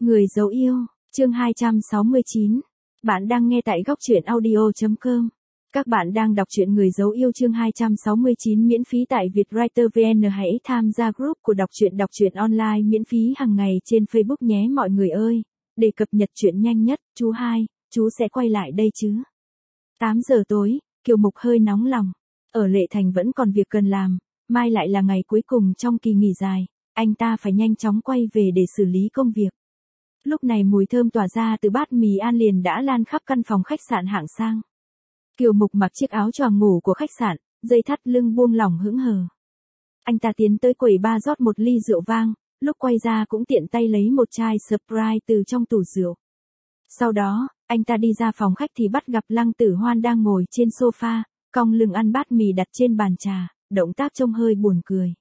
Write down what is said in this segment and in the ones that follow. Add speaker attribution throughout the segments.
Speaker 1: Người dấu yêu, chương 269. Bạn đang nghe tại góc truyện audio.com. Các bạn đang đọc truyện Người dấu yêu chương 269 miễn phí tại Vietwriter VN. Hãy tham gia group của đọc truyện online miễn phí hàng ngày trên Facebook nhé mọi người ơi. Để cập nhật truyện nhanh nhất, chú sẽ quay lại đây chứ. 8 giờ tối, Kiều Mục hơi nóng lòng. Ở Lệ Thành vẫn còn việc cần làm, mai lại là ngày cuối cùng trong kỳ nghỉ dài, anh ta phải nhanh chóng quay về để xử lý công việc. Lúc này mùi thơm tỏa ra từ bát mì An liền đã lan khắp căn phòng khách sạn hạng sang. Kiều Mục mặc chiếc áo choàng ngủ của khách sạn, dây thắt lưng buông lỏng hững hờ. Anh ta tiến tới quầy bar rót một ly rượu vang, lúc quay ra cũng tiện tay lấy một chai Sprite từ trong tủ rượu. Sau đó, anh ta đi ra phòng khách thì bắt gặp Lăng Tử Hoan đang ngồi trên sofa, cong lưng ăn bát mì đặt trên bàn trà, động tác trông hơi buồn cười.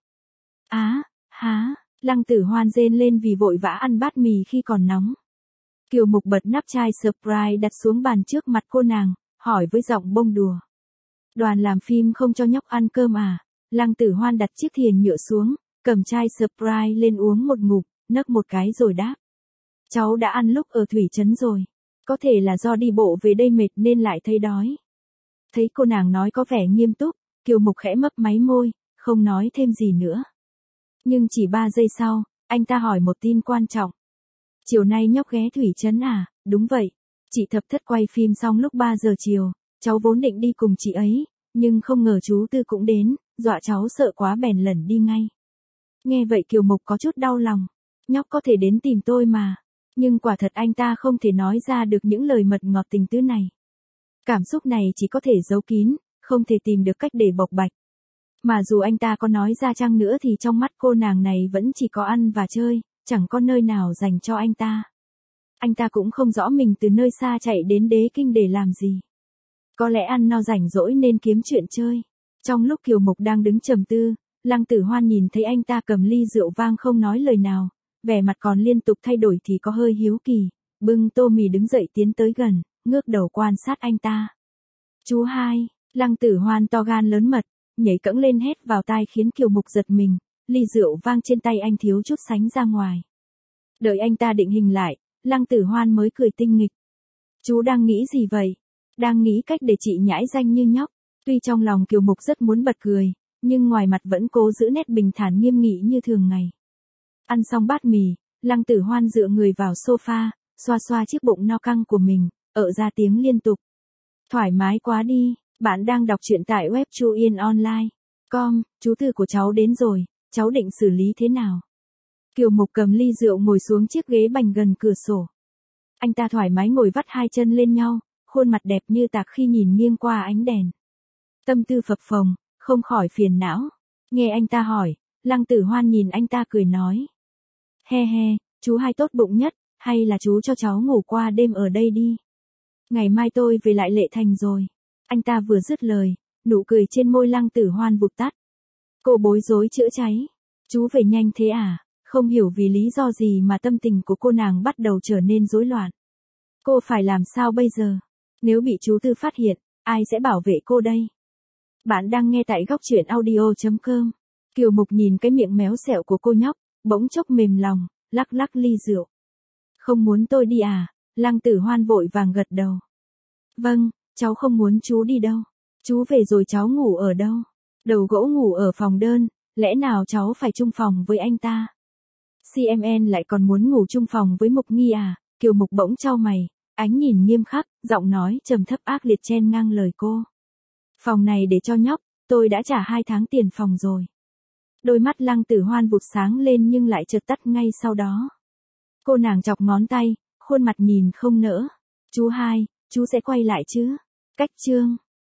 Speaker 1: Lăng Tử Hoan rên lên vì vội vã ăn bát mì khi còn nóng. Kiều Mục bật nắp chai Sprite đặt xuống bàn trước mặt cô nàng, hỏi với giọng bông đùa. Đoàn làm phim không cho nhóc ăn cơm à? Lăng Tử Hoan đặt chiếc thìa nhựa xuống, cầm chai Sprite lên uống một ngụm, nấc một cái rồi đáp. Cháu đã ăn lúc ở Thủy Trấn rồi. Có thể là do đi bộ về đây mệt nên lại thấy đói. Thấy cô nàng nói có vẻ nghiêm túc, Kiều Mục khẽ mấp máy môi, không nói thêm gì nữa. Nhưng chỉ 3 giây sau, anh ta hỏi một tin quan trọng. Chiều nay nhóc ghé Thủy Trấn à? Đúng vậy. Chị Thập Thất quay phim xong lúc 3 giờ chiều, cháu vốn định đi cùng chị ấy, nhưng không ngờ chú Tư cũng đến, dọa cháu sợ quá bèn lẩn đi ngay. Nghe vậy Kiều Mục có chút đau lòng. Nhóc có thể đến tìm tôi mà. Nhưng quả thật anh ta không thể nói ra được những lời mật ngọt tình tứ này. Cảm xúc này chỉ có thể giấu kín, không thể tìm được cách để bộc bạch. Mà dù anh ta có nói ra chăng nữa thì trong mắt cô nàng này vẫn chỉ có ăn và chơi, chẳng có nơi nào dành cho anh ta. Anh ta cũng không rõ mình từ nơi xa chạy đến Đế Kinh để làm gì. Có lẽ ăn no rảnh rỗi nên kiếm chuyện chơi. Trong lúc Kiều Mục đang đứng trầm tư, Lăng Tử Hoan nhìn thấy anh ta cầm ly rượu vang không nói lời nào, vẻ mặt còn liên tục thay đổi thì có hơi hiếu kỳ, bưng tô mì đứng dậy tiến tới gần, ngước đầu quan sát anh ta. Chú hai, Lăng Tử Hoan to gan lớn mật, nhảy cẫng lên hét vào tai khiến Kiều Mục giật mình, ly rượu vang trên tay anh thiếu chút sánh ra ngoài. Đợi anh ta định hình lại, Lăng Tử Hoan mới cười tinh nghịch. Chú đang nghĩ gì vậy? Đang nghĩ cách để chị nhãi danh như nhóc. Tuy trong lòng Kiều Mục rất muốn bật cười, nhưng ngoài mặt vẫn cố giữ nét bình thản nghiêm nghị như thường ngày. Ăn xong bát mì, Lăng Tử Hoan dựa người vào sofa, xoa xoa chiếc bụng no căng của mình, ra tiếng liên tục. Thoải mái quá đi, bạn đang đọc truyện tại web chuyenonline.com, chú Tư của cháu đến rồi, cháu định xử lý thế nào? Kiều Mục cầm ly rượu ngồi xuống chiếc ghế bành gần cửa sổ. Anh ta thoải mái ngồi vắt hai chân lên nhau, khuôn mặt đẹp như tạc khi nhìn nghiêng qua ánh đèn. Tâm tư phập phồng, không khỏi phiền não. Nghe anh ta hỏi, Lăng Tử Hoan nhìn anh ta cười nói. He, chú hai tốt bụng nhất, hay là chú cho cháu ngủ qua đêm ở đây đi. Ngày mai tôi về lại Lệ Thành rồi. Anh ta vừa dứt lời, nụ cười trên môi Lăng Tử Hoan vụt tắt. Cô bối rối chữa cháy. Chú về nhanh thế à? Không hiểu vì lý do gì mà tâm tình của cô nàng bắt đầu trở nên rối loạn. Cô phải làm sao bây giờ? Nếu bị chú Tư phát hiện, ai sẽ bảo vệ cô đây? Bạn đang nghe tại góc truyện audio.com. Kiều Mục nhìn cái miệng méo xẹo của cô nhóc, bỗng chốc mềm lòng, lắc lắc ly rượu. Không muốn tôi đi à? Lăng Tử Hoan vội vàng gật đầu. Vâng, cháu không muốn chú đi đâu. Chú về rồi cháu ngủ ở đâu? Đầu gỗ ngủ ở phòng đơn, lẽ nào cháu phải chung phòng với anh ta? CMN lại còn muốn ngủ chung phòng với Mục Nghi à? Kiều Mục bỗng chau mày, ánh nhìn nghiêm khắc, giọng nói trầm thấp ác liệt chen ngang lời cô. Phòng này để cho nhóc, tôi đã trả 2 tháng tiền phòng rồi. Đôi mắt Lăng Tử Hoan vụt sáng lên nhưng lại chợt tắt ngay sau đó. Cô nàng chọc ngón tay, khuôn mặt nhìn không nỡ. Chú hai, chú sẽ quay lại chứ? Cách chương.